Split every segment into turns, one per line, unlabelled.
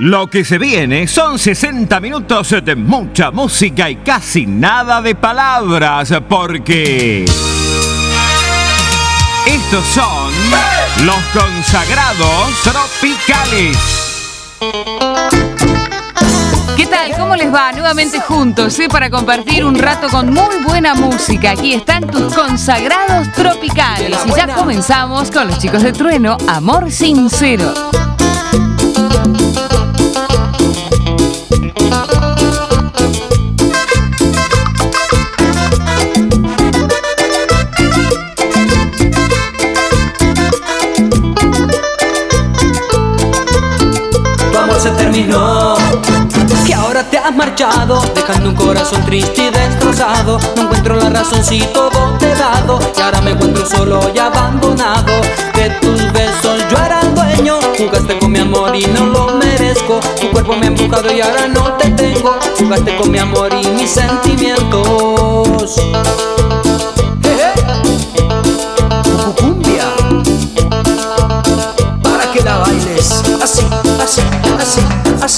Lo que se viene son 60 minutos de mucha música y casi nada de palabras, porque estos son los consagrados tropicales.
¿Qué tal? ¿Cómo les va? Nuevamente juntos, para compartir un rato con muy buena música. Aquí están tus consagrados tropicales. Y ya comenzamos con los chicos de Trueno, Amor Sincero.
Tu amor se terminó, que ahora te has marchado, dejando un corazón triste y destrozado. No encuentro la razón si todo te he dado, y ahora me encuentro solo y abandonado. De tus besos yo era el dueño, jugaste con mi amor y no lo merezco. Tu cuerpo me ha embrujado y ahora no te tengo. Jugaste con mi amor y mis sentimientos. Cumbia, para que la bailes así, así, así, así.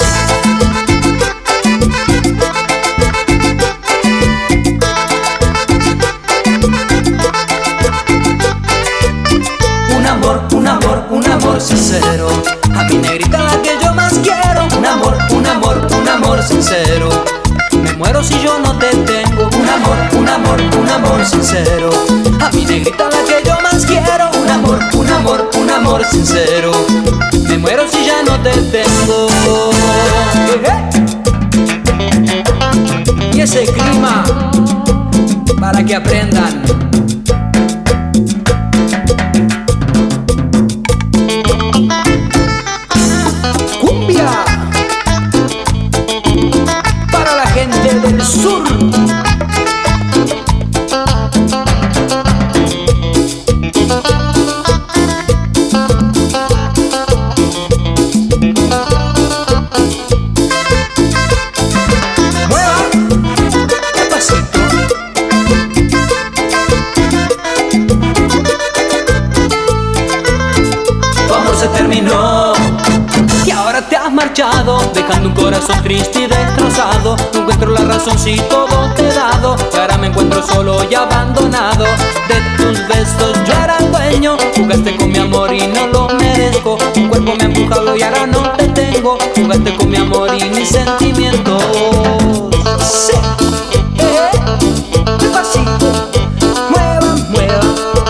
Un amor sincero, a mi negrita la que yo más quiero. Un amor sincero. Me muero si yo no te tengo. Un amor sincero, a mi negrita la que yo más quiero. Un amor sincero. Me muero si ya no te tengo. Y ese clima, para que aprendan. Para la gente del sur. Mueva despacito. Tu amor se terminó, que ahora te has marchado, dejando un corazón triste y destrozado. No encuentro la razón si todo te he dado, y ahora me encuentro solo y abandonado. De tus besos yo era el dueño, jugaste con mi amor y no lo merezco. Tu cuerpo me ha empujado y ahora no te tengo. Jugaste con mi amor y mis sentimientos. Sí. Despacito. Mueva, mueva.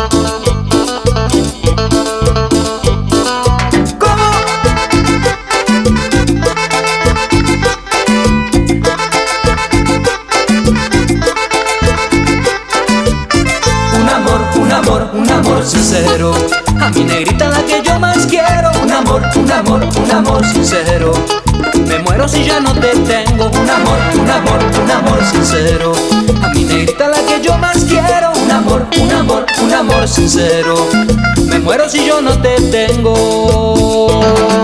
Un amor sincero, a mi negrita la que yo más quiero. Un amor sincero. Me muero si ya no te tengo. Un amor sincero, a mi negrita la que yo más quiero. Un amor sincero. Me muero si yo no te tengo.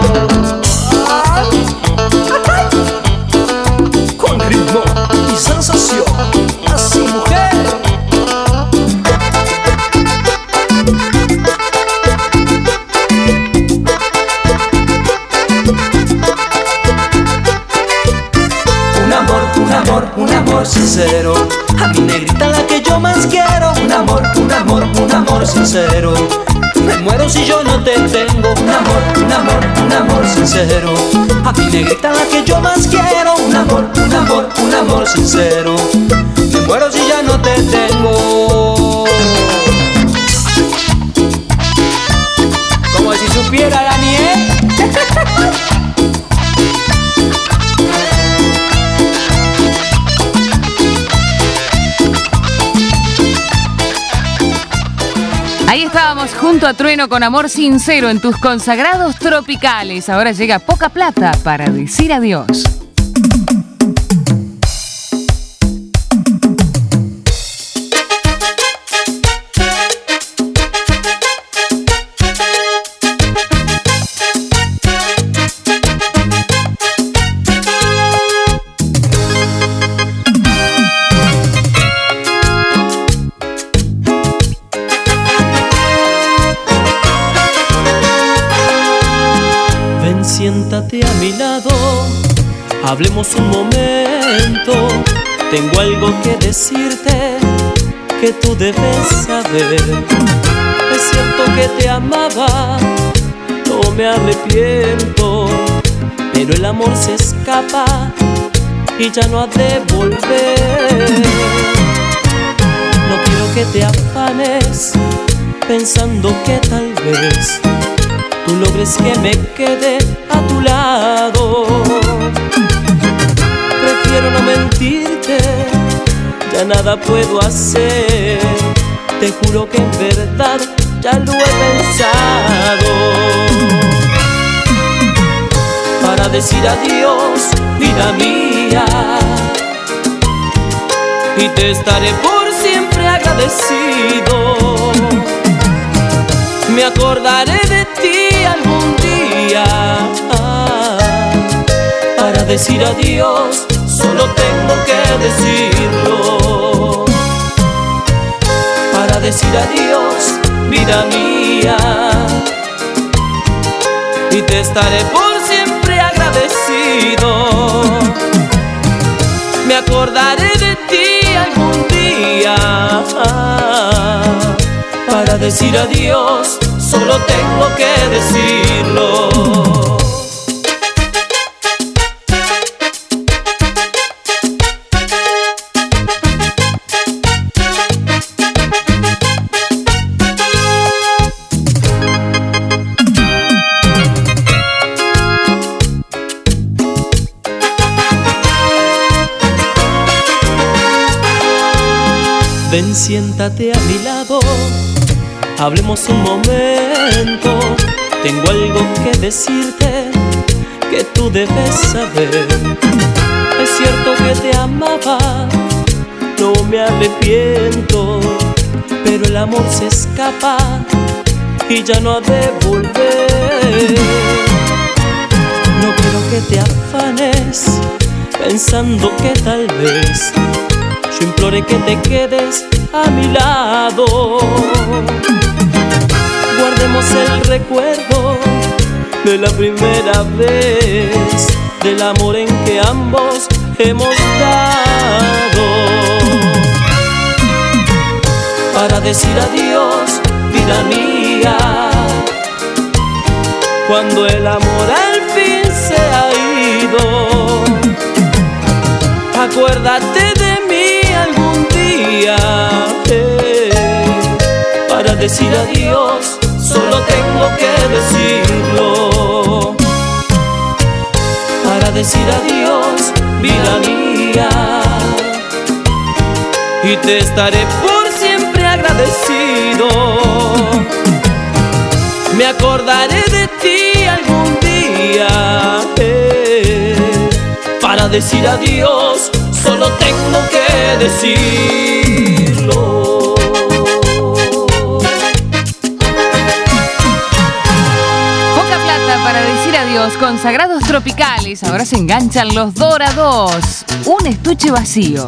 Con ritmo y sensación, así mujer. Un amor sincero, a mi negrita la que yo más quiero. Un amor sincero. Me muero si yo no te tengo. Un amor sincero, a mi negrita la que yo más quiero. Un amor sincero. Me muero si ya no te tengo. Como si supiera Dani,
Ahí estábamos junto a Trueno con Amor Sincero en tus consagrados tropicales. Ahora llega Poca Plata para decir adiós.
siéntate a mi lado Hablemos un momento, tengo algo que decirte que tú debes saber. Es cierto que te amaba, no me arrepiento, pero el amor se escapa y ya no ha de volver. No quiero que te afanes pensando que tal vez tú logres que me quede a tu lado. Prefiero no mentirte, ya nada puedo hacer. Te juro que en verdad ya lo he pensado. Para decir adiós, vida mía, y te estaré por siempre agradecido. Me acordaré de ti algún día. Para decir adiós, solo tengo que decirlo. Para decir adiós, vida mía, y te estaré por siempre agradecido. Me acordaré de ti algún día. Para decir adiós, solo tengo que decirlo. Ven, siéntate a mi lado, hablemos un momento. Tengo algo que decirte que tú debes saber. Es cierto que te amaba, no me arrepiento, pero el amor se escapa y ya no ha de volver. No quiero que te afanes pensando que tal vez yo imploré que te quedes a mi lado. Guardemos el recuerdo de la primera vez, del amor en que ambos hemos dado. Para decir adiós, vida mía, cuando el amor al fin se ha ido. Acuérdate de mí algún día. Para decir adiós, solo tengo que decirlo. Para decir adiós, vida mía, y te estaré por siempre agradecido. Me acordaré de ti algún día. Para decir adiós, solo tengo que decirlo.
Poca plata para decir adiós. Consagrados tropicales. Ahora se enganchan los Dorados. Un estuche vacío.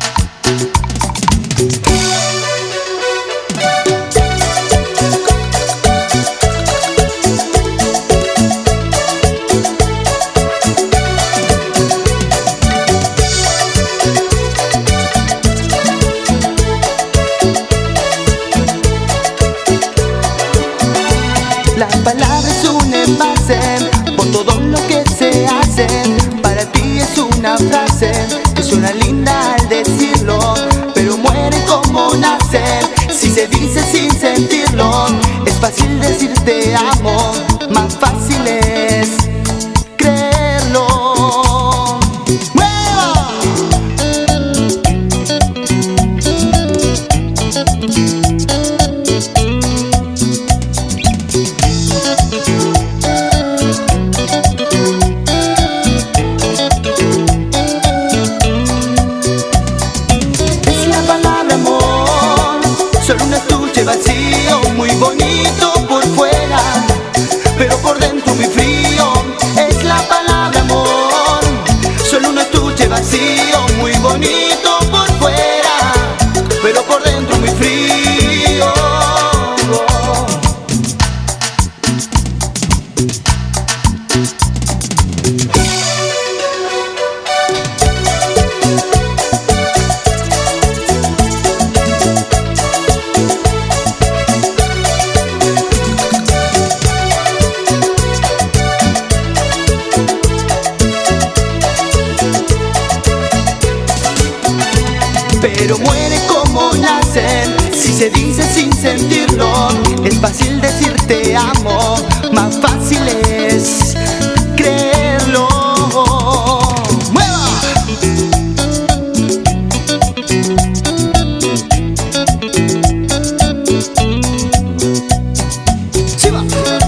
Las palabras es un envase por todo lo que se hace. Para ti es una frase que suena linda al decirlo, pero muere como nace. Si se dice sin sentirlo, es fácil decir te amo, más fácil es creerlo. Solo un estuche vacío, muy bonito por fuera, pero por dentro muy frío. Es la palabra amor. Solo un estuche vacío, muy bonito por fuera, pero por dentro muy frío. pero muere como nacen. Si se dice sin sentirlo, es fácil decir te amo, más fácil es creerlo. ¡Mueva! ¡Sí va!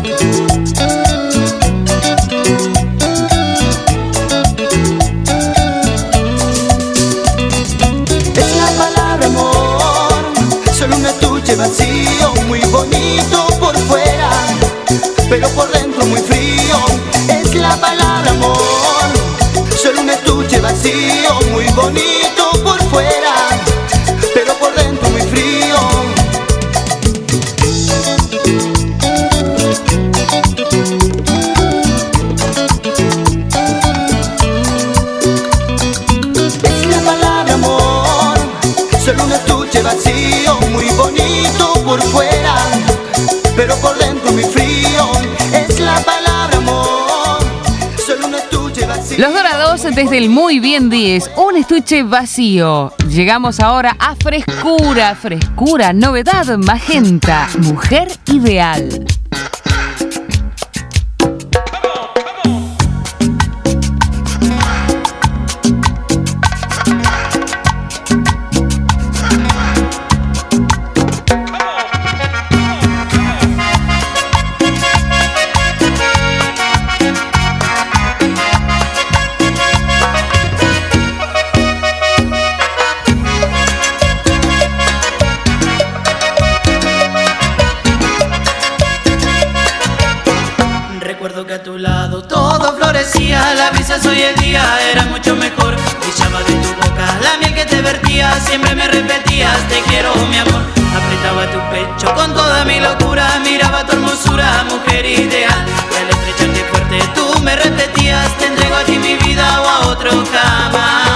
Es la palabra amor, solo un estuche vacío, muy bonito por fuera, pero por dentro muy frío. Es la palabra amor, solo un estuche vacío, muy bonito por fuera, pero por dentro muy frío. Es la palabra amor, solo un estuche vacío, muy bonito por fuera, pero por dentro muy frío. Es la palabra amor, solo un estuche vacío.
Los Dorados desde el Muy Bien 10, un estuche vacío. Llegamos ahora a Frescura, Frescura, novedad magenta, mujer ideal.
Recuerdo que a tu lado todo florecía, la brisa hoy el día era mucho mejor. Brillaba de tu boca la miel que te vertía, siempre me repetías te quiero mi amor. Apretaba tu pecho con toda mi locura, miraba tu hermosura, mujer ideal. Y al estrecharte fuerte tú me repetías te entrego a ti mi vida o a otro jamás.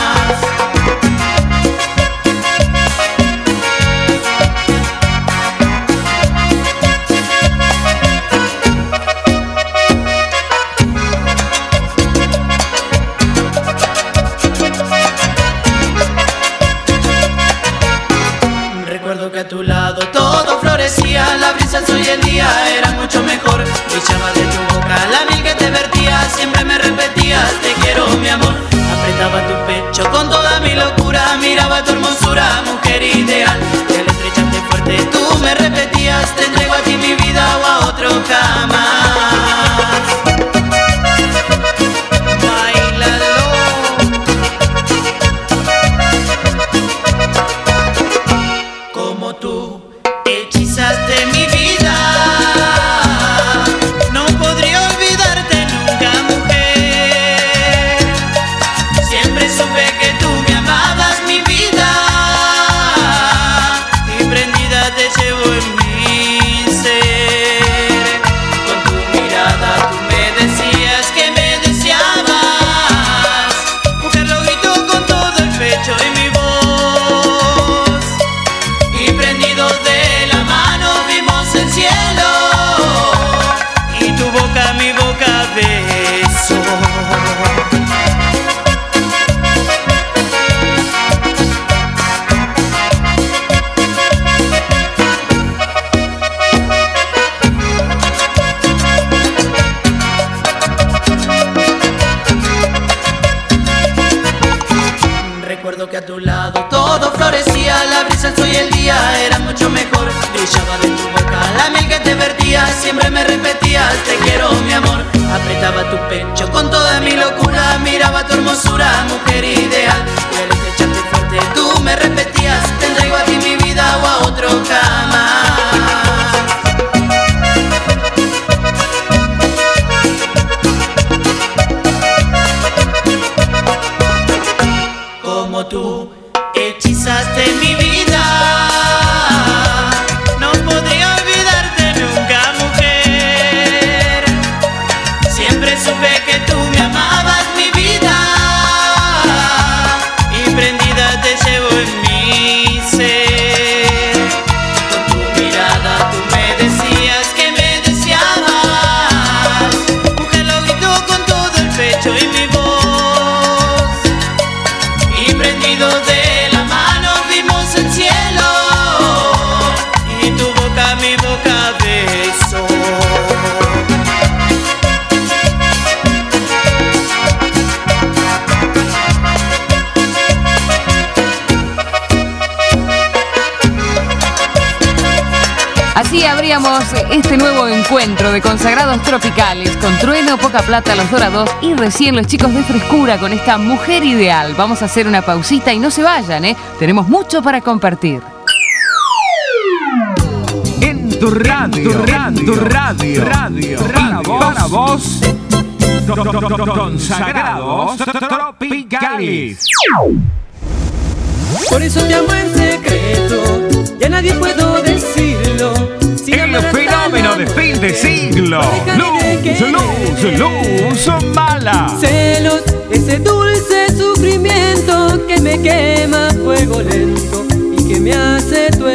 Recuerdo que a tu lado todo florecía, la brisa hoy el día era mucho mejor. Brillaba de tu boca la miel que te vertía, siempre me repetías te quiero mi amor. Apretaba tu pecho con toda mi locura, miraba tu hermosura, mujer ideal. Y al estrecharte fuerte tú me repetías te entrego a ti mi vida o a otro jamás. Báilalo. Como tú hechizaste mi vida, no podría olvidarte nunca, mujer. Siempre supe que tú me amabas, mi vida, y prendida te llevo en mi ser. Con tu mirada tú me decías que me deseabas, mujer, lo grito con todo el pecho y mi voz. Y prendidos de la mano vimos el cielo, y tu boca mi boca besó. Recuerdo que a tu lado todo florecía, la brisa hoy el día era mucho mejor. Brillaba de tu boca la miel que te vertía, siempre me repetías te quiero mi amor. Apretaba tu pecho con toda mi locura, miraba tu hermosura, mujer ideal. Y al estrecharte fuerte tú me repetías te entrego a ti mi vida o a otro jamás. Como tú hechizaste mi vida, no podría olvidarte nunca, mujer. Siempre supe que tú me amabas, mi vida, y prendida te llevo en mi ser. Con tu mirada tú me decías que me deseabas, mujer, lo grito con todo el pecho y mi voz. Y prendidos de la mano
Así abríamos este nuevo encuentro de consagrados tropicales con Trueno, Poca Plata, Los Dorados y recién los chicos de Frescura con esta Mujer Ideal. Vamos a hacer una pausita y no se vayan, tenemos mucho para compartir.
En tu radio, para vos, consagrados tropicales.
Por eso te amo en secreto, ya nadie puedo decirlo.
El fenómeno de fin de siglo, Luz Mala.
Celos, ese dulce sufrimiento que me quema a fuego lento y que me hace tu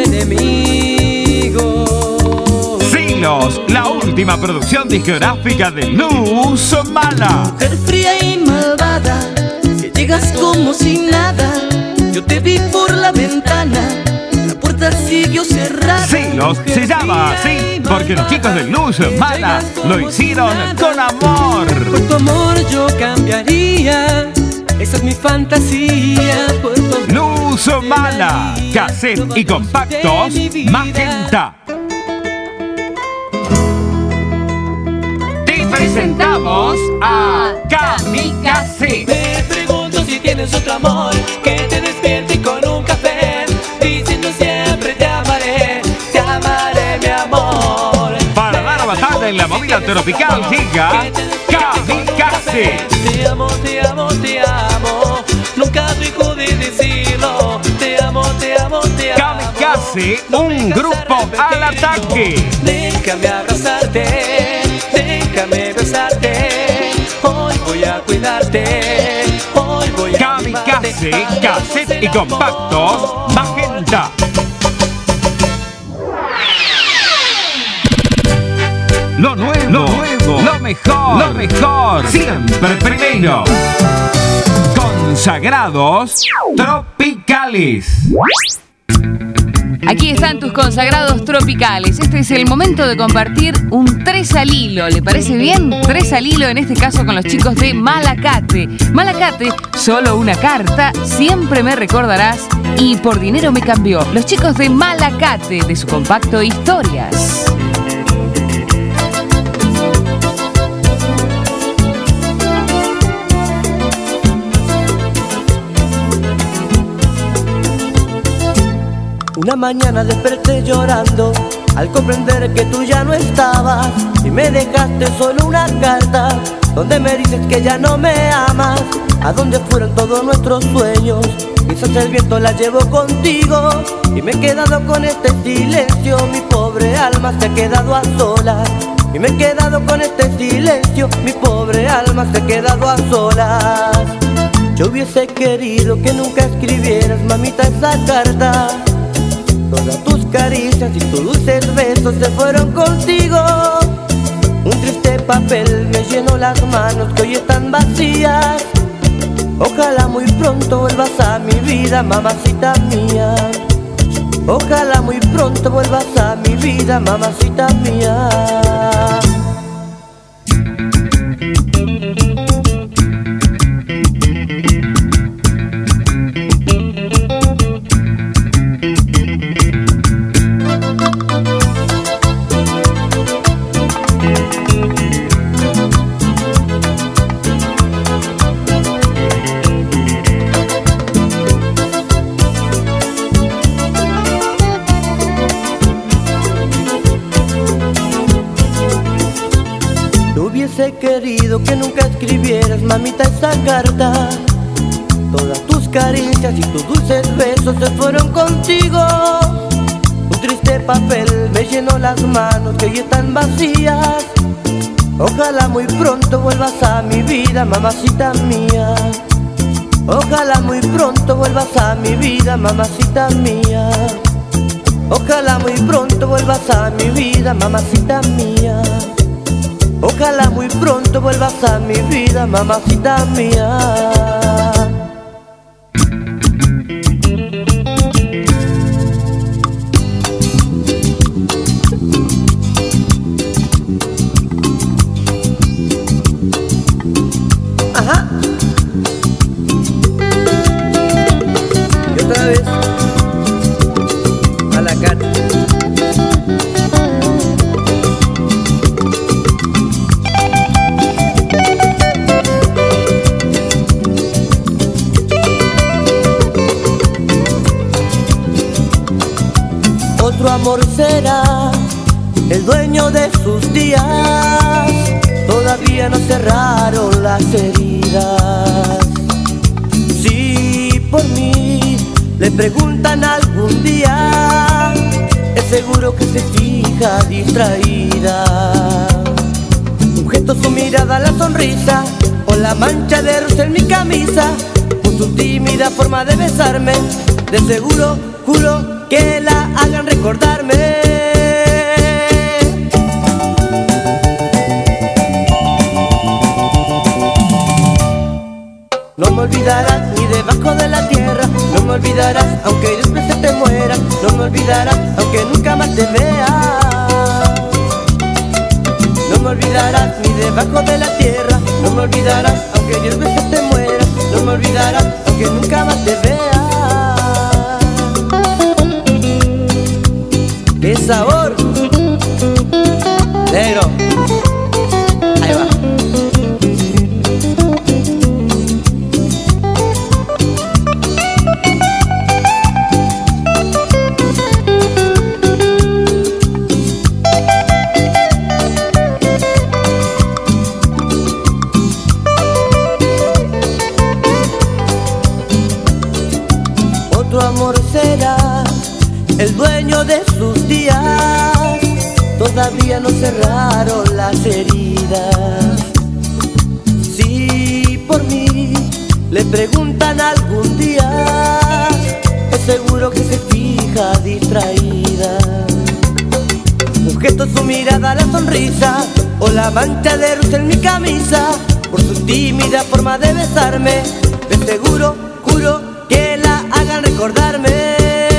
enemigo.
Siglos, la última producción discográfica de Luz Mala.
Mujer fría y malvada, que llegas como si nada. Yo te vi por la ventana, la puerta siguió cerrada.
Siglos se llama así porque los chicos de Luz Mala lo hicieron con amor.
Por tu amor yo cambiaría, esa es mi fantasía. Por tu amor
Luz Mala, cassette y compactos, Magenta. Te presentamos a Kamikaze.
Me pregunto si tienes otro amor que te despierte con un café, diciendo siempre te amaré mi amor.
Para dar batalla en la movida tropical llega Kamikaze.
Te amo, te amo, te amo, nunca dejo de decirlo. Te amo, te amo, te amo.
Kamikaze, un grupo al ataque.
Déjame abrazarte, déjame besarte. Hoy voy a cuidarte, hoy voy a
Kamikaze, cassette y compactos, Magenta. Lo nuevo, lo mejor, siempre primero. Consagrados tropicales.
Aquí están tus consagrados tropicales. Este es el momento de compartir un 3 al hilo. ¿Le parece bien? 3 al hilo, en este caso con los chicos de Malacate. Malacate, solo una carta, siempre me recordarás y por dinero me cambió. Los chicos de Malacate, de su compacto Historias.
Una mañana desperté llorando al comprender que tú ya no estabas y me dejaste solo una carta donde me dices que ya no me amas. ¿A dónde fueron todos nuestros sueños? Quizás el viento la llevó contigo y me he quedado con este silencio. Mi pobre alma se ha quedado a solas y me he quedado con este silencio. Mi pobre alma se ha quedado a solas. Yo hubiese querido que nunca escribieras, mamita, esa carta. Todas tus caricias y tus dulces besos se fueron contigo. Un triste papel me llenó las manos que hoy están vacías. Ojalá muy pronto vuelvas a mi vida, mamacita mía. Ojalá muy pronto vuelvas a mi vida, mamacita mía. Hubiese querido que nunca escribieras, mamita, esa carta. Todas tus caricias y tus dulces besos se fueron contigo. Un triste papel me llenó las manos que hoy están vacías. Ojalá muy pronto vuelvas a mi vida, mamacita mía. Ojalá muy pronto vuelvas a mi vida, mamacita mía. Ojalá muy pronto vuelvas a mi vida, mamacita mía. Ojalá muy pronto vuelvas a mi vida, mamacita mía. Ajá. Y otra vez a la cara. Otro amor será el dueño de sus días, todavía no cerraron las heridas. Si por mí le preguntan algún día, es seguro que se fija distraída. Un gesto, su mirada, la sonrisa o la mancha de rosa en mi camisa, con su tímida forma de besarme, de seguro juro que la hagan recordarme. No me olvidarás ni debajo de la tierra, no me olvidarás aunque después se te muera, no me olvidarás aunque nunca más te vea. No me olvidarás ni debajo de la tierra, no me olvidarás aunque 10 veces te muera, no me olvidarás aunque nunca más te vea. ¡Qué sabor! Negro, ahí va. Otro amor será el dueño de sus días, todavía no cerraron las heridas. Si por mí le preguntan algún día, es seguro que se fija distraída. Un gesto, su mirada, la sonrisa o la mancha de rosa en mi camisa, por su tímida forma de besarme, de seguro juro que la hagan recordarme.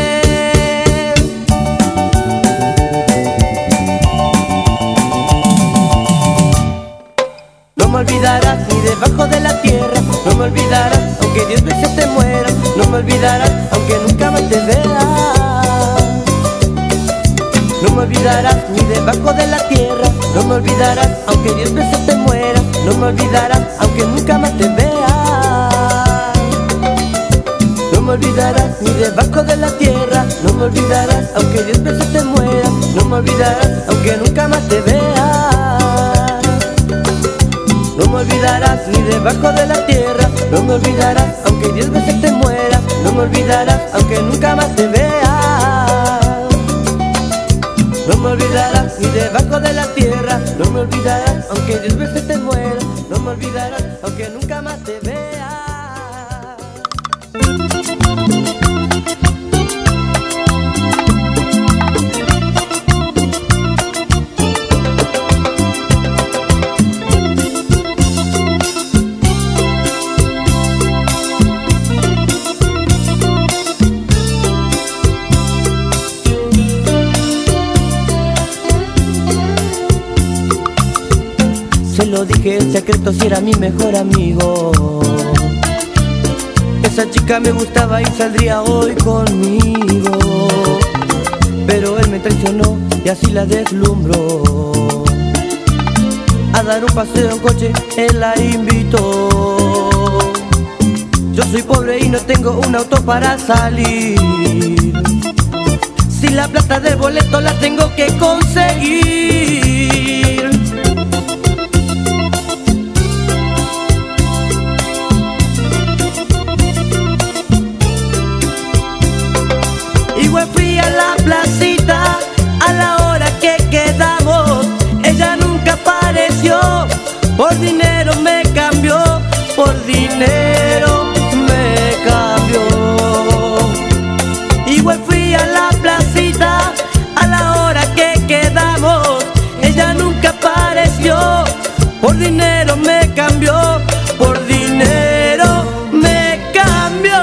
No me olvidarás ni debajo de la tierra, no me olvidarás aunque 10 veces te mueras, no me olvidarás aunque nunca más te vea. No me olvidarás ni debajo de la tierra, no me olvidarás aunque 10 veces te mueras, no me olvidarás aunque nunca más te vea. No me olvidarás ni debajo de la tierra, no me olvidarás aunque 10 veces te mueras, no me olvidarás aunque nunca más te vea. No me olvidarás ni debajo de la tierra, no me olvidarás aunque 10 veces te mueras, no me olvidarás aunque nunca más te vea. No me olvidarás ni debajo de la tierra, no me olvidarás aunque 10 veces te mueras, no me olvidarás aunque nunca más te vea. Se lo dije en secreto si era mi mejor amigo. Esa chica me gustaba y saldría hoy conmigo, pero él me traicionó y así la deslumbró. A dar un paseo en coche él la invitó. Yo soy pobre y no tengo un auto para salir. Si la plata del boleto la tengo que conseguir. Igual fui a la placita a la hora que quedamos, ella nunca apareció. Por dinero me cambió, por dinero me cambió. Igual fui a la placita a la hora que quedamos, ella nunca apareció. Por dinero me cambió, por dinero me cambió.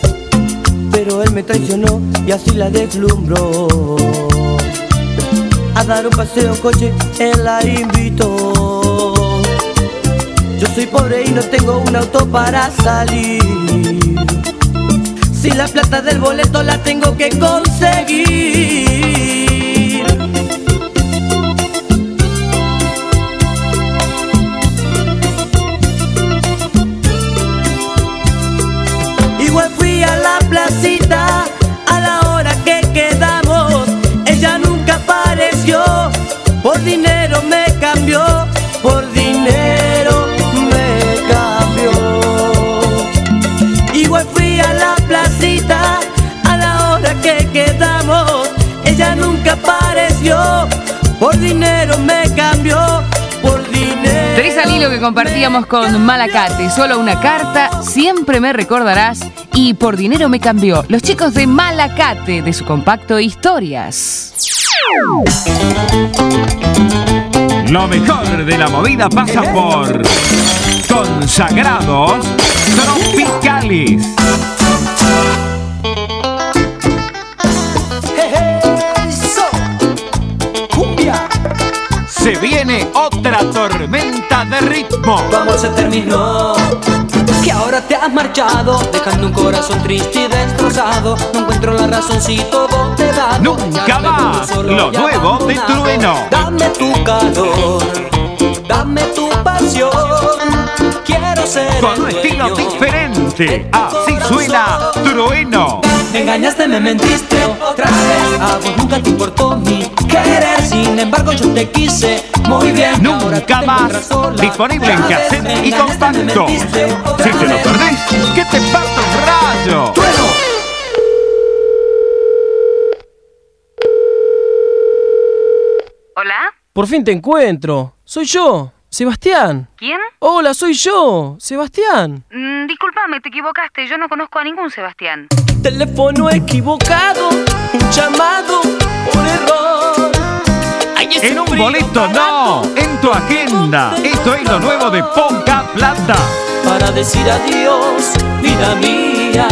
Pero él me traicionó y así la deslumbró. a dar un paseo en coche, él la invitó. Yo soy pobre y no tengo un auto para salir. Si la plata del boleto la tengo que conseguir. Igual fui a la placita a la hora que quedamos. Ella nunca apareció. Por dinero me cambió. Por dinero me cambió. Igual fui a la placita a la hora que quedamos. Ella nunca apareció. Por dinero me cambió. Por dinero.
Tres al hilo que compartíamos con Malacate. Solo una carta, siempre me recordarás. Y Por dinero me cambió. Los chicos de Malacate, de su compacto Historias.
Lo mejor de la movida pasa por Consagrados Tropicales. Se viene otra tormenta de ritmo.
Tu amor se terminó, que ahora te has marchado, dejando un corazón triste y destrozado. No encuentro la razón si todo te da.
Nunca más, lo nuevo de Trueno.
Dame tu calor, dame tu pasión. Quiero ser
con un estilo diferente. Así suena Trueno.
Me engañaste, me mentiste otra vez. A vos nunca te importó mi querer. Sin embargo yo te quise muy bien.
Nunca más. Disponible en cassette y compacto. Si te lo perdés, que te parto un rayo.
¡Trueno!
¿Hola?
Por fin te encuentro. Soy yo, Sebastián.
¿Quién?
Hola, soy yo, Sebastián.
Discúlpame, te equivocaste. Yo no conozco a ningún Sebastián.
Teléfono equivocado, un llamado por error. Ay,
En un boleto no, en tu agenda. Esto es lo nuevo de Poca Plata.
Para decir adiós, vida mía.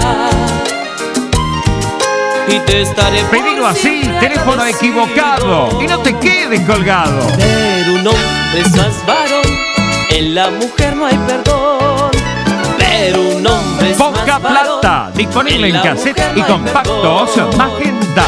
Y te estaré por
Pedilo así,
siempre
teléfono equivocado. Y no te quedes colgado.
Pero un hombre es más varón, en la mujer no hay perdón. Pero un hombre es
Poca
más varón,
Plata, disponible en
la
cassette
mujer
y
no hay
compactos
perdón.
Magenta.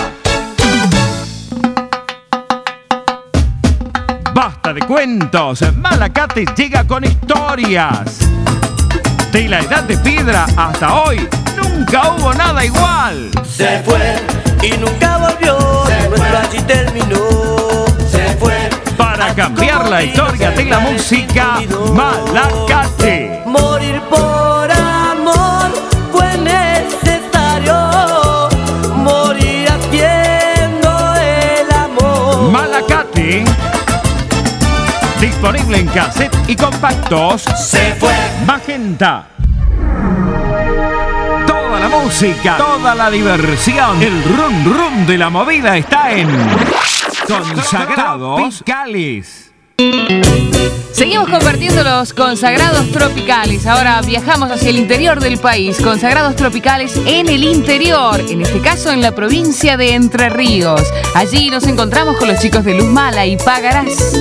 Basta de cuentos, Malacate llega con historias. De la edad de piedra hasta hoy, nunca hubo nada igual.
Se fue y nunca volvió. Nuestro allí terminó. Se fue.
Para cambiar la historia de la música, Malacate.
Morir por amor fue necesario. Morir haciendo el amor.
Malacate. Disponible en cassette y compactos.
Se fue.
Magenta. Toda la música, toda la diversión, el rum rum de la movida está en Consagrados Tropicales.
Seguimos compartiendo los consagrados tropicales. Ahora viajamos hacia el interior del país. Consagrados tropicales en el interior, en este caso en la provincia de Entre Ríos. Allí nos encontramos con los chicos de Luz Mala y Pagarás.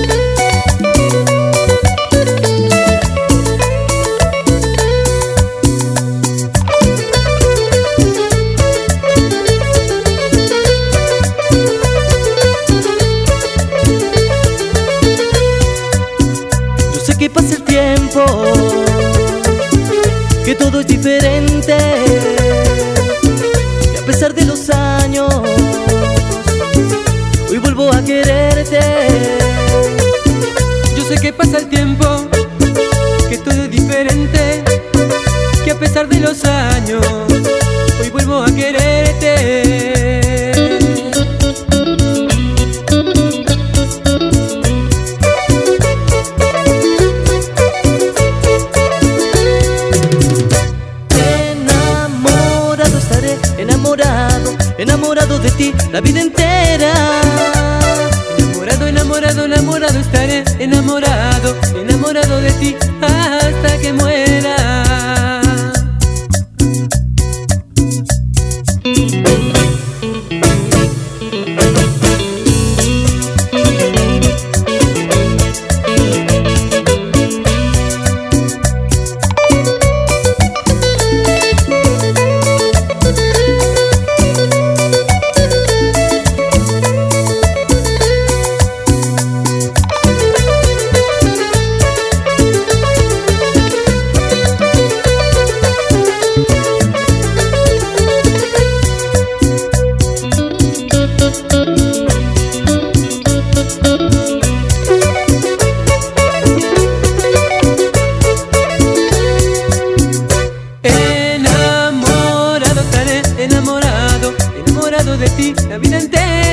Que pasa el tiempo, que todo es diferente, que a pesar de los años, hoy vuelvo a quererte.
Yo sé que pasa el tiempo, que todo es diferente, que a pesar de los años, hoy vuelvo a quererte.
Enamorado de ti la vida entera.
Enamorado, enamorado, enamorado estaré. Enamorado, enamorado de ti hasta que muera.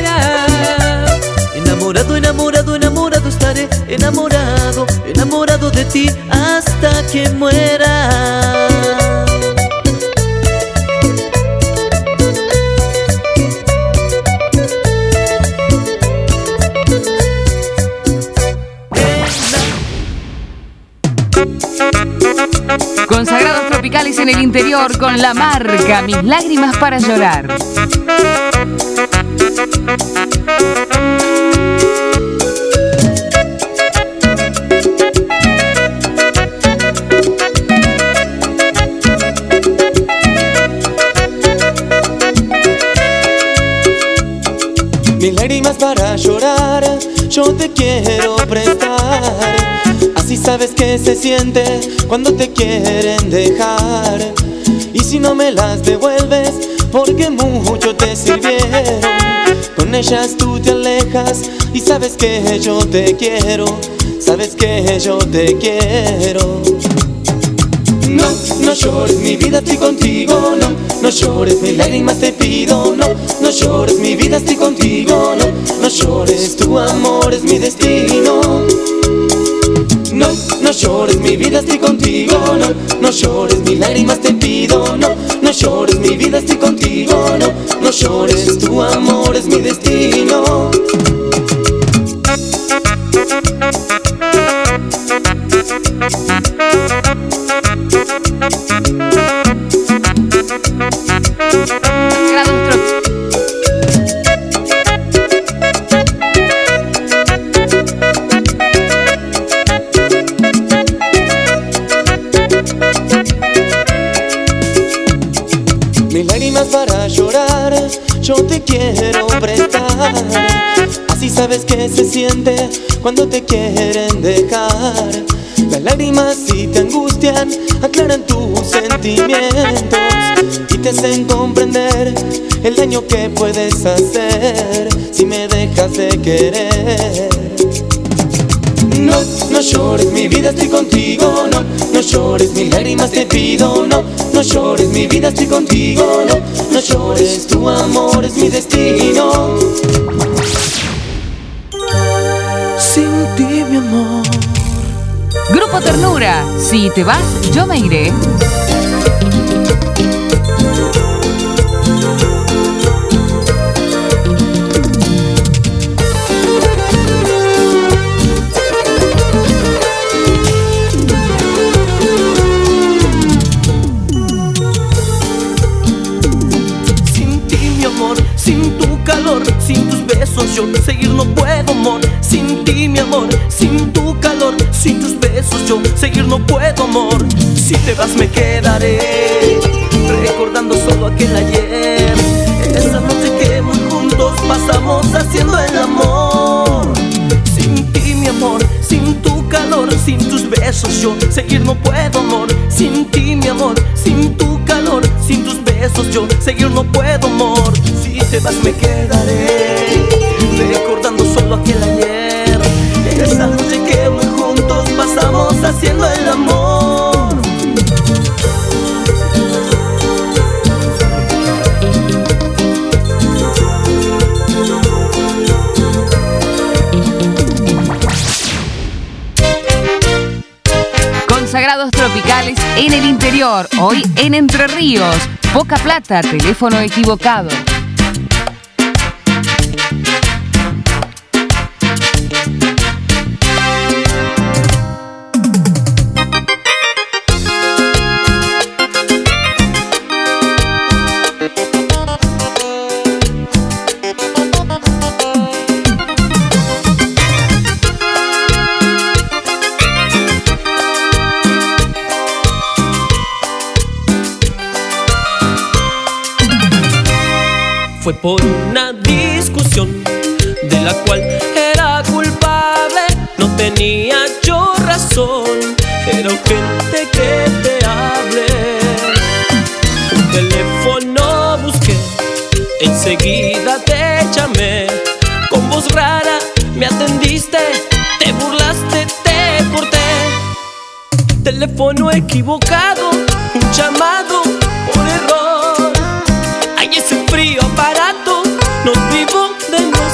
muera. Enamorado, enamorado, enamorado estaré, enamorado, enamorado de ti hasta que muera.
Consagrados tropicales en el interior con La Marca, Mis lágrimas para llorar.
Mis lágrimas para llorar, yo te quiero prestar. Así sabes que se siente cuando te quieren dejar. Y si no me las devuelves, porque mucho te sirvieron. Con ellas tú te alejas y sabes que yo te quiero. Sabes que yo te quiero. No, no llores mi vida, estoy contigo, no. No llores, mis lágrimas te pido, no. No llores, mi vida, estoy contigo, no. No llores, tu amor es mi destino. No, no llores, mi vida, estoy contigo, no. No llores, mis lágrimas te pido, no. No llores, mi vida, estoy contigo, no. No llores, tu amor es mi destino. Mis lágrimas para llorar, yo te quiero prestar. Así sabes que se siente cuando te quieren dejar. Las lágrimas si te angustian, aclaran tus sentimientos y te hacen comprender el daño que puedes hacer si me dejas de querer. No, no llores, mi vida, estoy contigo, no. No llores, mis lágrimas te pido, no. No llores, mi vida, estoy contigo, no. No llores, tu amor es mi destino. Sin ti, mi amor.
Grupo Ternura, si te vas, yo me iré.
Sin tu calor, sin tus besos yo seguir no puedo, amor. Sin ti, mi amor, sin tu calor, sin tus besos yo seguir no puedo, amor. Si te vas me quedaré recordando solo aquel ayer, esa noche que muy juntos pasamos haciendo el amor. Sin ti, mi amor, sin tu calor, sin tus besos yo seguir no puedo, amor. Sin ti, mi amor, sin tu calor, sin tus besos yo seguir no puedo, amor. Si te vas me quedaré recordando solo aquel ayer, esa noche que muy juntos pasamos haciendo el amor.
Consagrados tropicales en el interior, hoy en Entre Ríos. Poca Plata, teléfono equivocado.
Fue por una discusión de la cual era culpable. No tenía yo razón, era urgente que te hable. Un teléfono busqué, enseguida te llamé. Con voz rara me atendiste, te burlaste, te corté. Teléfono equivocado, un llamado por error. Ay, ese frío aparato, no vivo de nuevo.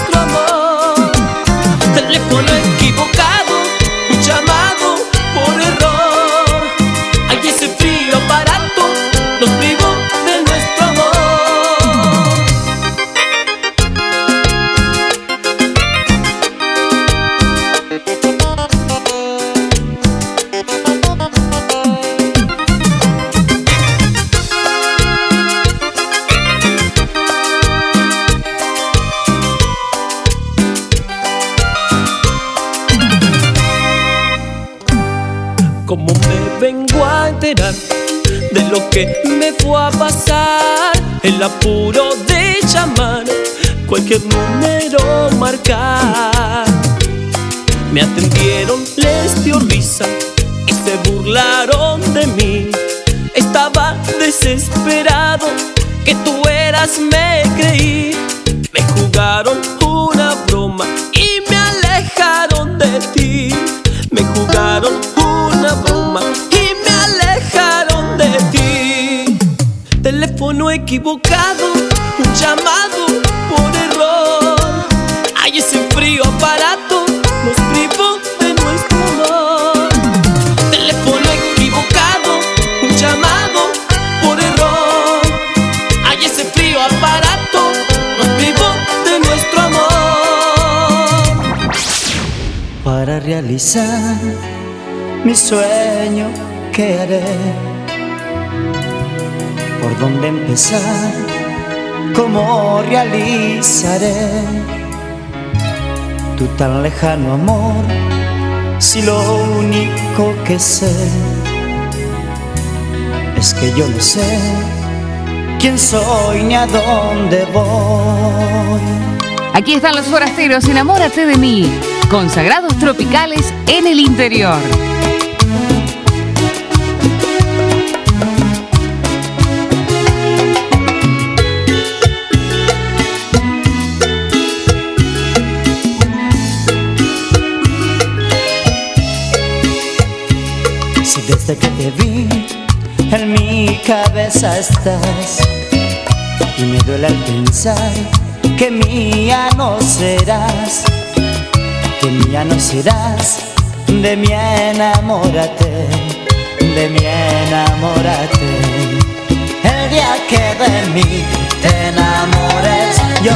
¿Cómo me vengo a enterar de lo que me fue a pasar? El apuro de llamar cualquier número marcar. Me atendieron, les dio risa y se burlaron de mí. Estaba desesperado, que tú eras, me creí. Me jugaron una broma y me alejaron de ti. Me jugaron una broma y me alejaron de ti. Teléfono equivocado, un llamado por error. Ay, ese frío aparato nos privó de nuestro amor. Teléfono equivocado, un llamado por error. Ay, ese frío aparato nos privó de nuestro amor.
Para realizar mi sueño, ¿qué haré? ¿Por dónde empezar? ¿Cómo realizaré tu tan lejano amor? Si lo único que sé es que yo no sé quién soy ni a dónde voy.
Aquí están los forasteros, Enamórate de mí, consagrados tropicales en el interior.
Si desde que te vi en mi cabeza estás y me duele al pensar que mía no serás, que mía no serás. De mí enamórate, de mí enamórate. El día que de mí te enamores, yo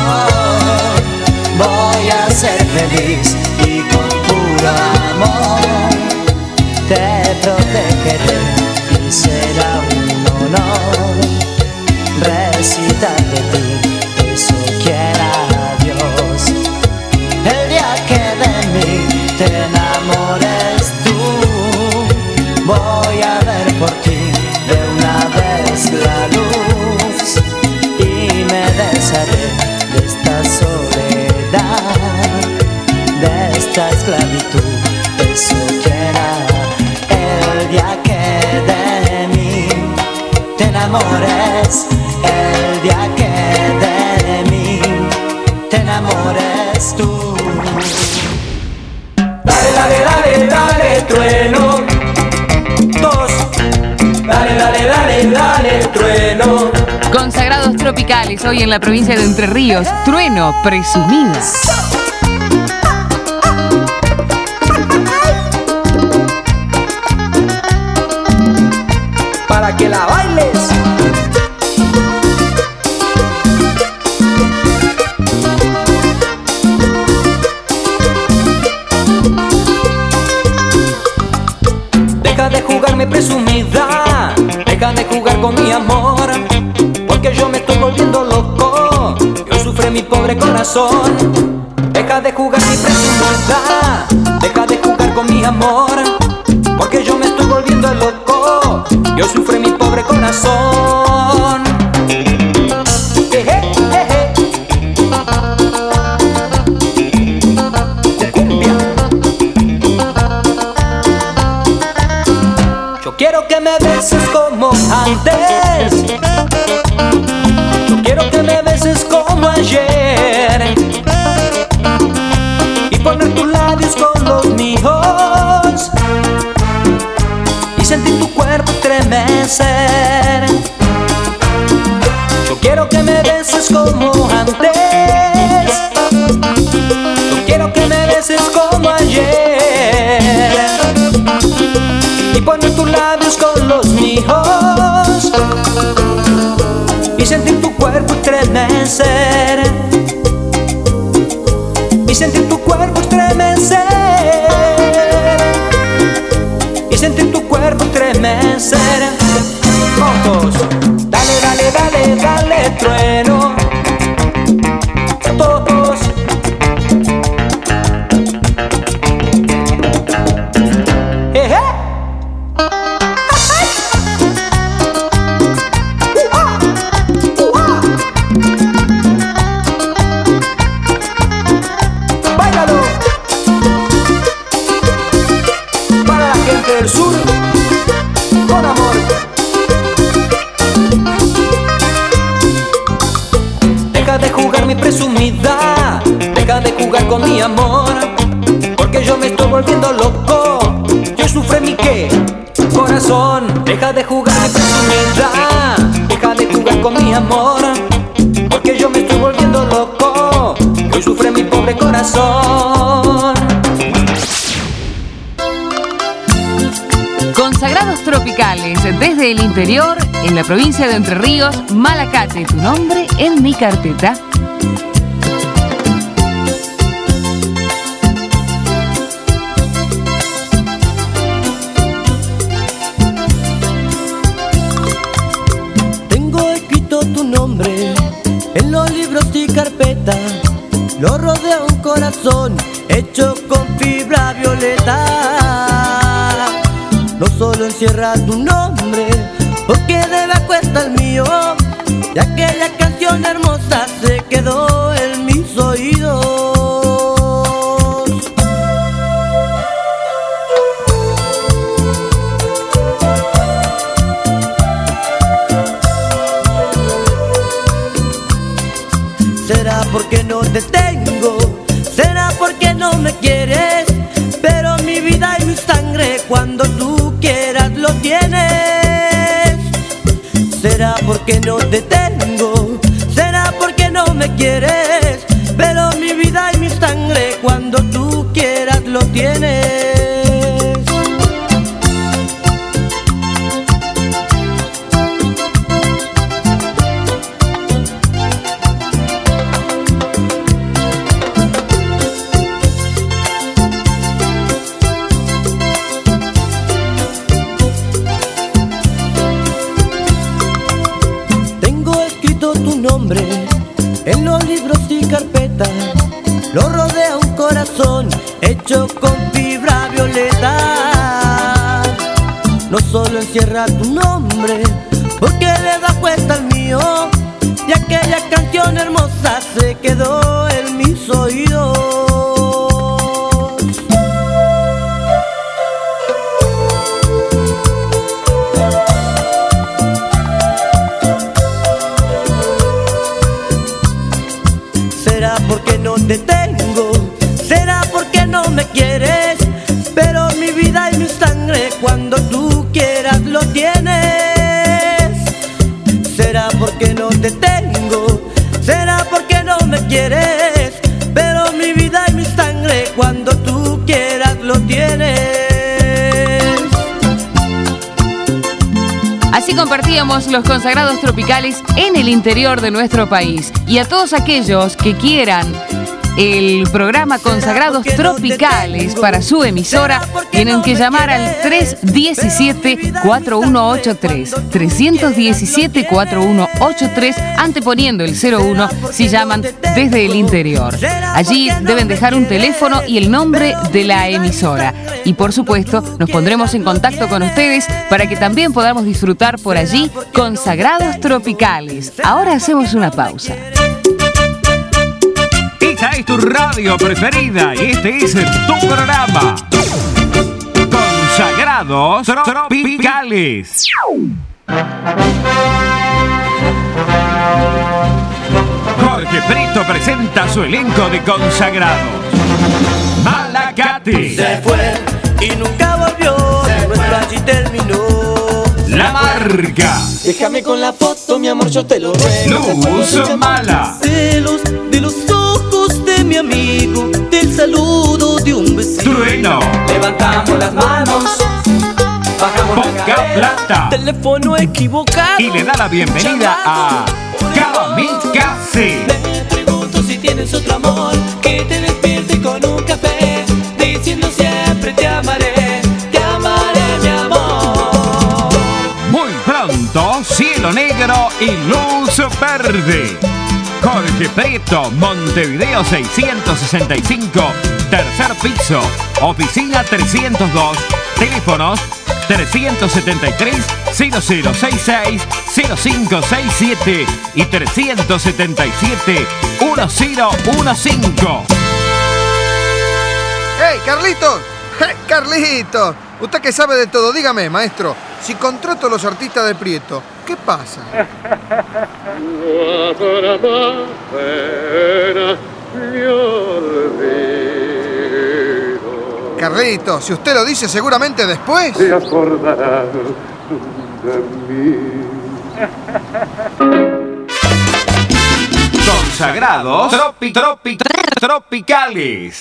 voy a ser feliz y con puro amor te protegeré y será un honor recitar de ti, eso quiera Dios. El día que de mí te enamores tú, voy a ver por ti de una vez la luz y me desharé de esta soledad, de esta esclavitud, eso quiera. El día que de mí te enamores, el día que de mí te enamores tú.
Dale, dale, dale, dale, trueno. Dos. Dale, dale, dale, dale, trueno.
Consagrados tropicales, hoy en la provincia de Entre Ríos, Trueno, Presumida.
Para que la bailes. Deja de jugarme presumida, deja de jugar con mi amor, porque yo me estoy volviendo loco, yo sufre mi pobre corazón. Deja de jugar mi presumida, deja de jugar con mi amor, porque yo me estoy volviendo loco, yo sufre mi pobre corazón. Cumbia. Yo quiero que me beses como antes, yo quiero que me beses como ayer, y poner tus labios con los míos y sentir tu cuerpo estremecer. Yo quiero que me beses como antes, yo quiero que me beses como ayer, y poner tus labios con los míos y sentir tu cuerpo estremecer, y sentir tu cuerpo estremecer, y sentir tu cuerpo estremecer. Todos, dale, dale, dale, dale, trueno. Todos. jugar con mi amor, porque yo me estoy volviendo loco. Yo sufre mi qué, corazón. Deja de jugar de presumida, deja de jugar con mi amor, porque yo me estoy volviendo loco. Hoy sufre mi pobre corazón.
Consagrados tropicales desde el interior, en la provincia de Entre Ríos, Malacate, tu nombre en mi carpeta.
Tengo escrito tu nombre en los libros y carpetas, lo rodea un corazón hecho con fibra violeta. No solo encierra tu nombre, porque debajo está el mío, y aquella canción hermosa se quedó en mis oídos. Será porque no te tengo, será porque no me quieres, pero mi vida y mi sangre cuando tú quieras lo tienes. Será porque no te tengo, será porque no me quieres, pero mi vida y mi sangre cuando tú quieras lo tienes. En los libros y carpetas lo rodea un corazón hecho con fibra violeta. No solo encierra tu nombre, porque debajo está el mío, y aquella canción hermosa se quedó en mis oídos. Será porque no te tengo, será porque no me quieres, pero mi vida y mi sangre cuando tú quieras lo tienes. Será porque no te tengo, será porque no me quieres, pero mi vida y mi sangre cuando tú quieras lo tienes.
Así compartíamos los consagrados tropicales en el interior de nuestro país. Y a todos aquellos que quieran el programa Consagrados Tropicales para su emisora, tienen que llamar al 317-4183. 317-4183, anteponiendo el 01 si llaman desde el interior. Allí deben dejar un teléfono y el nombre de la emisora. Y por supuesto, nos pondremos en contacto con ustedes para que también podamos disfrutar por allí Consagrados Tropicales. Ahora hacemos una pausa.
Esta es tu radio preferida y este es tu programa. Consagrados Tropicales. Jorge Prieto presenta su elenco de consagrados. Malacate.
Se fue y nunca volvió, nuestra allí terminó.
La Marca.
Déjame con la foto, mi amor, yo te lo ruego.
Luz Mala.
Celos de los ojos de mi amigo, del saludo de un vecino.
Trueno.
Levantamos las manos, bajamos la
Poca
cadera.
Plata.
Teléfono equivocado.
Y le da la bienvenida a Kamikaze.
Me pregunto si tienes otro amor que te despierte con un café, diciendo siempre te amaré, mi amor.
Muy pronto, Cielo Negro y Luz Verde. Jorge Prieto, Montevideo 665, tercer piso, oficina 302, teléfonos 373-0066-0567 y 377-1015.
¡Hey, Carlitos! ¡Hey, Carlitos! Usted que sabe de todo, dígame, maestro, si contrato a los artistas de Prieto, ¿qué pasa?
No habrá más pena ni olvido.
Carlito, si usted lo dice seguramente después.
Te acordarás de mí.
Consagrados tropicales.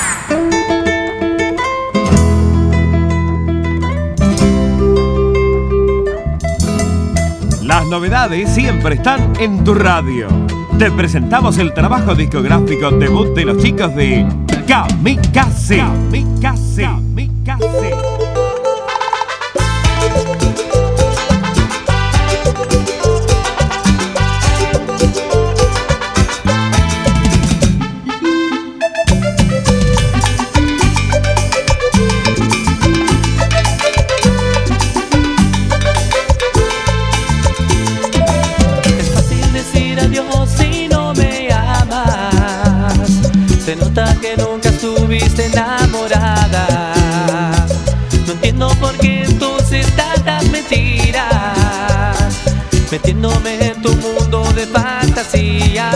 Las novedades siempre están en tu radio. Te presentamos el trabajo discográfico debut de los chicos de Kamikaze.
Se nota que nunca estuviste enamorada. No entiendo por qué entonces tantas mentiras, metiéndome en tu mundo de fantasía.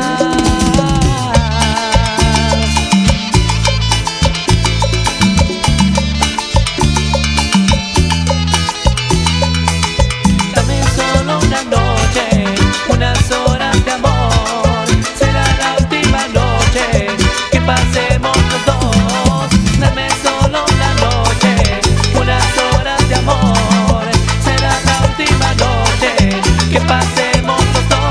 Dame solo una noche, unas horas de amor. Será la última noche que pasemos los dos. Dame solo una noche, unas horas de amor. Será la última noche que pasemos los dos.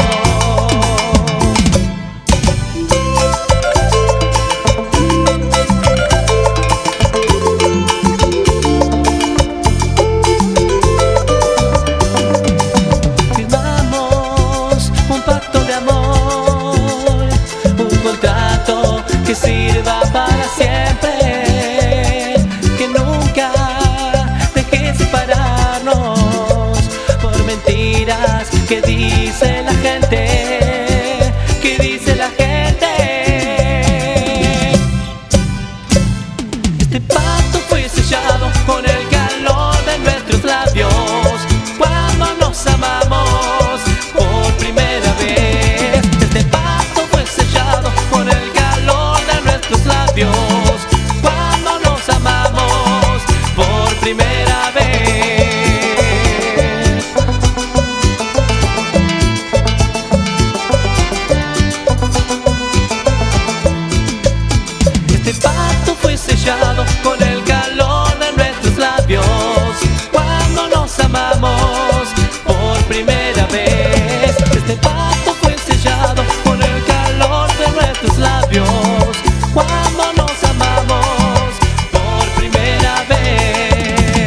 Firmamos un pacto de amor, un contrato que sirva para siempre, que nunca deje separarnos por mentiras que dice la gente, que dice la gente. Este pacto fue sellado con el calor de nuestros labios cuando nos amamos por primera vez. Este pacto fue sellado con el calor de nuestros labios cuando nos amamos por primera vez. Este pacto fue sellado con el calor de nuestros labios cuando nos amamos por primera vez. Este pacto fue sellado con el calor de nuestros labios cuando nos amamos por primera vez.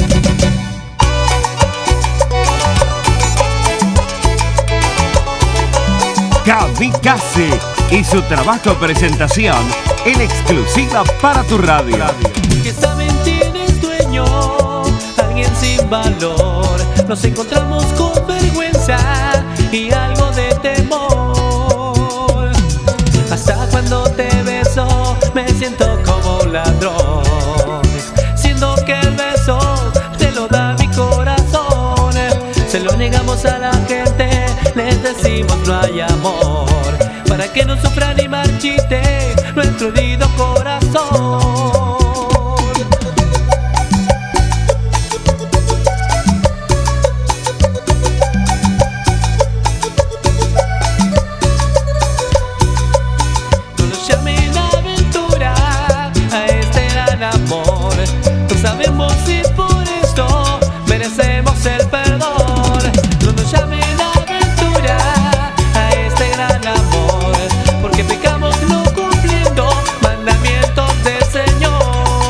Kamikaze y su trabajo presentación en exclusiva para tu radio.
Que saben tienes dueño, alguien sin valor. Nos encontramos con vergüenza y algo de temor. Hasta cuando te beso me siento como un ladrón, siendo que el beso te lo da mi corazón. Se lo negamos a la gente, les decimos no hay amor, para que no sufra ni marchite nuestro herido corazón. No nos llamen aventura a este gran amor, no sabemos si por esto merecemos el perdón. No nos llamen aventura a este gran amor, porque pecamos no cumpliendo mandamientos del Señor.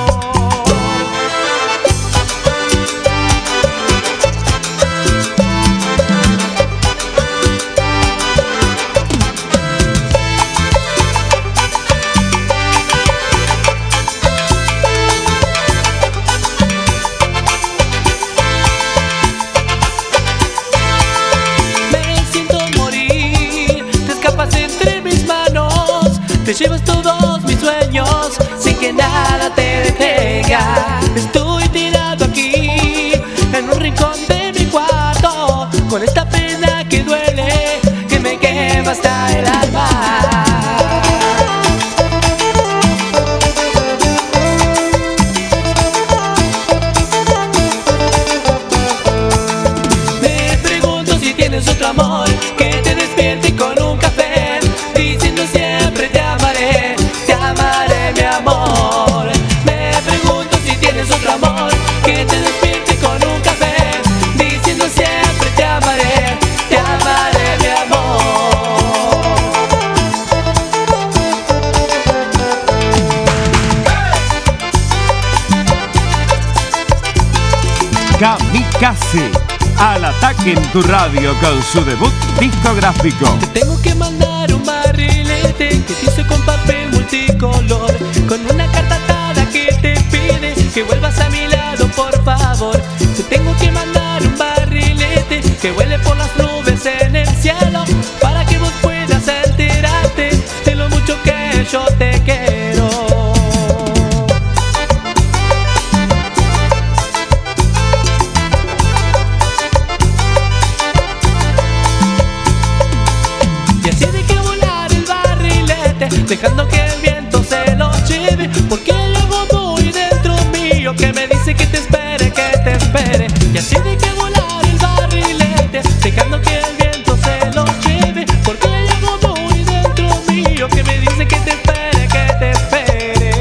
Me siento morir, te escapas entre mis manos, te llevas todos mis sueños sin que nada te detenga. Estoy tirado aquí en un rincón de mi cuarto, con esta pena que duele, que me quema hasta el alma.
Kamikaze, al ataque en tu radio con su debut discográfico.
Te tengo que mandar un barrilete que te hice con papel multicolor, con una carta atada que te pide que vuelvas a mi lado, por favor. Te tengo que mandar un barrilete que vuele por las nubes en el cielo, para que vos puedas enterarte de lo mucho que yo te quiero. Y así de que volar el barrilete, dejando que el viento se lo lleve, porque hay algo muy dentro mío que me dice que te espere, que te espere. Y así de que volar el barrilete, dejando que el viento se lo lleve, porque hay algo muy dentro mío que me dice que te espere, que te espere.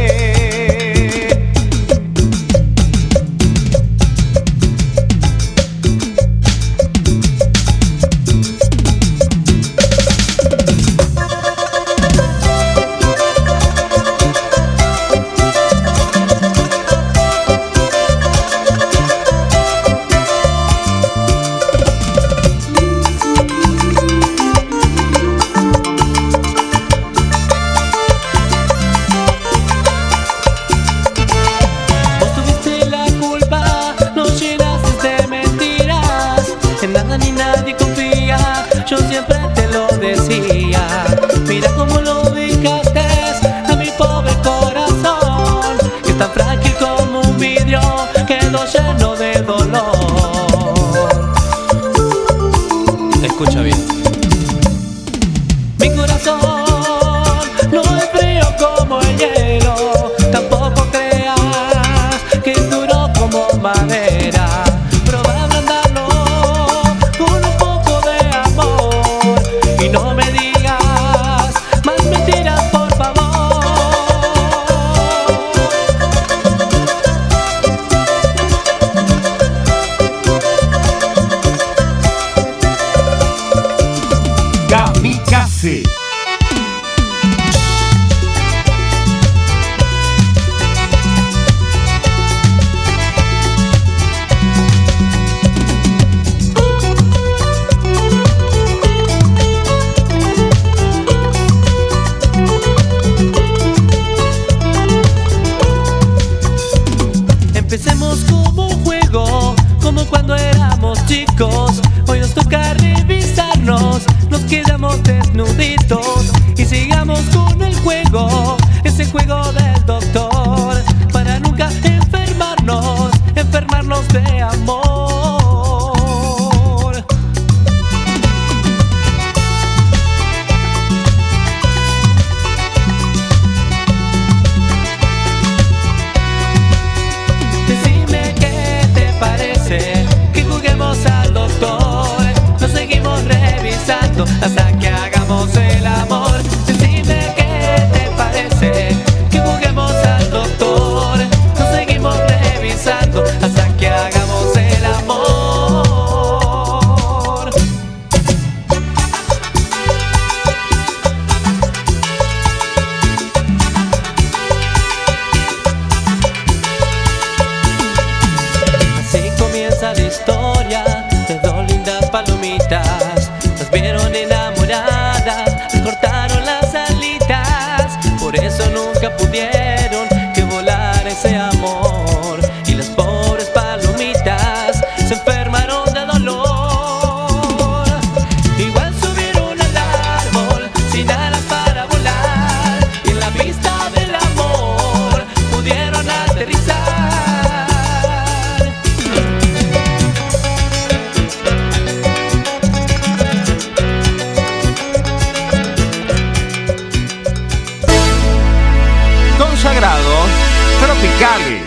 Yo siempre te lo decía. Mira cómo lo dejaste a mi pobre corazón, que es tan frágil como un vidrio, quedó lleno de dolor. Escucha bien. Mi corazón no es frío como el hielo, tampoco creas que es duro como madera. No me digas más mentiras, por favor.
Kamikaze.
Empecemos como un juego, como cuando éramos chicos. Hoy nos toca revisarnos, nos quedamos desnuditos y sigamos con el juego, ese juego del doctor, para nunca enfermarnos, enfermarnos de amor. Que juguemos al doctor, nos seguimos revisando hasta que hagamos el amor. Decime qué te parece, que juguemos al doctor, nos seguimos revisando hasta que hagamos el amor. La historia de dos lindas palomitas, las vieron enamoradas, les cortaron las alitas, por eso nunca pudieron que volar ese amor, y las pobres palomitas se enfermaron de dolor. Igual subieron al árbol sin alas para volar, y en la vista del amor pudieron aterrizar.
Consagrados tropicales.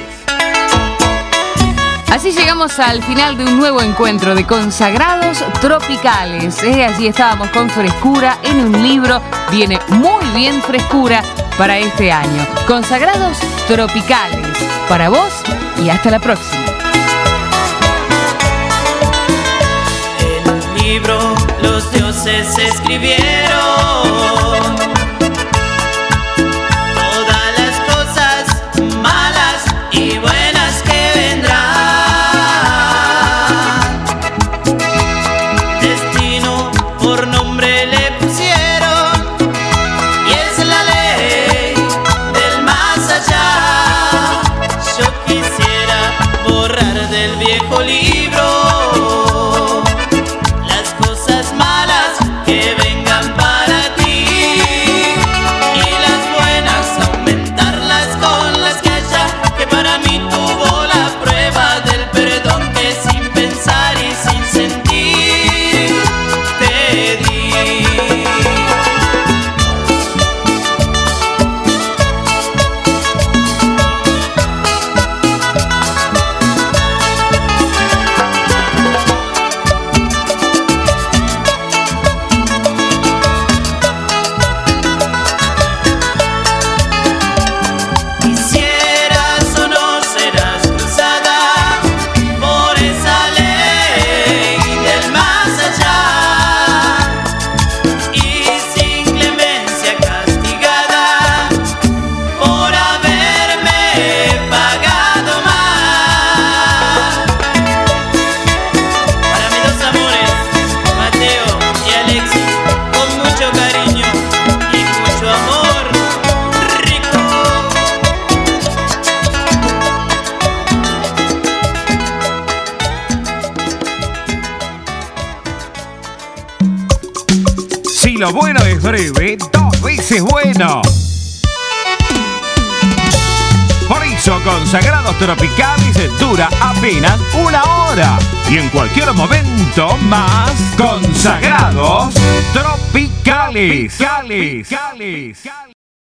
Así llegamos al final de un nuevo encuentro de Consagrados Tropicales. Así estábamos con frescura en un libro. Viene muy bien frescura para este año. Consagrados Tropicales. Para vos y hasta la próxima.
En un libro los dioses escribieron todas las cosas malas y buenas que vendrán.
lo bueno es breve, 2 veces bueno. Por eso Consagrados Tropicales dura apenas 1 hora. Y en cualquier momento más, Consagrados Tropicales.